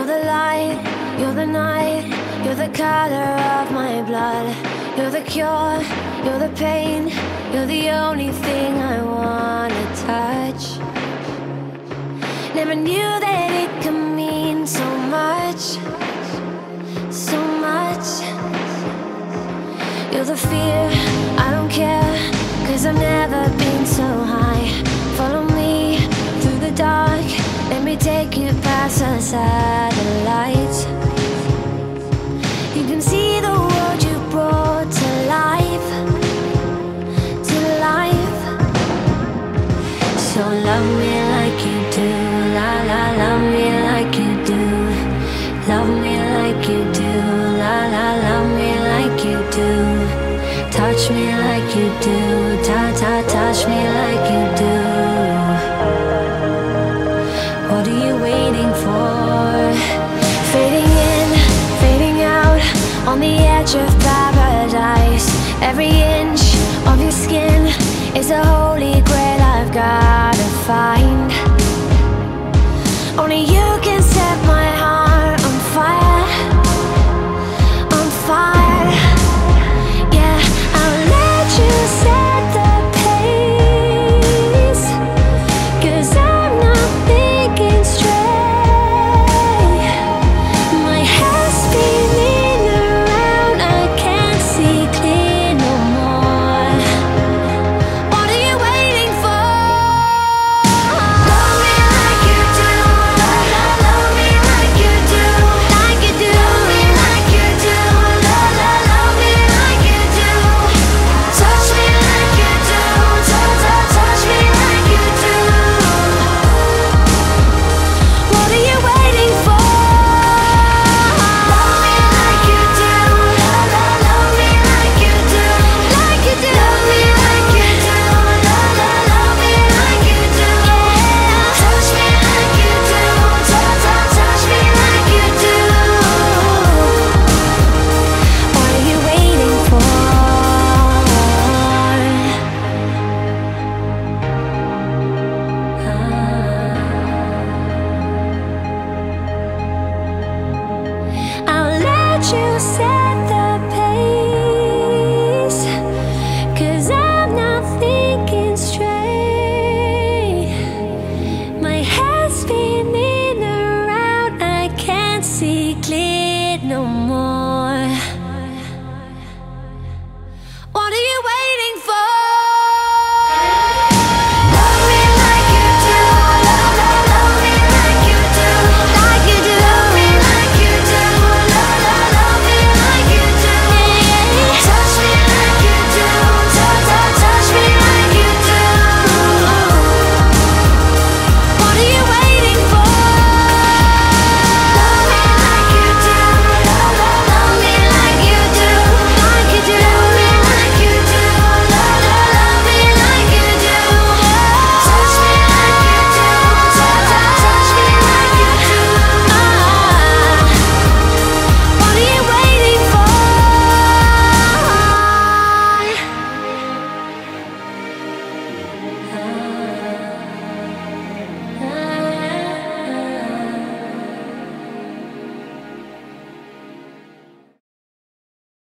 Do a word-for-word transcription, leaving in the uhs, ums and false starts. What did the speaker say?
the light, you're the night, you're the color of my blood. You're the cure, you're the pain, you're the only thing I wanna touch. Never knew that it could mean so much, so much. You're the fear, I don't care, cause I've never been so high. Follow me through the dark, let me take you past the satellites. You can see the world you brought to life, to life. So love me like you do, la la, love me like you do. Love me like you do, la la, love me like you do. Touch me like you do, ta ta, touch me like you do. What are you waiting for? Fading in, fading out, on the edge of paradise. Every inch of your skin is a holy grail I've gotta find. Only you can set my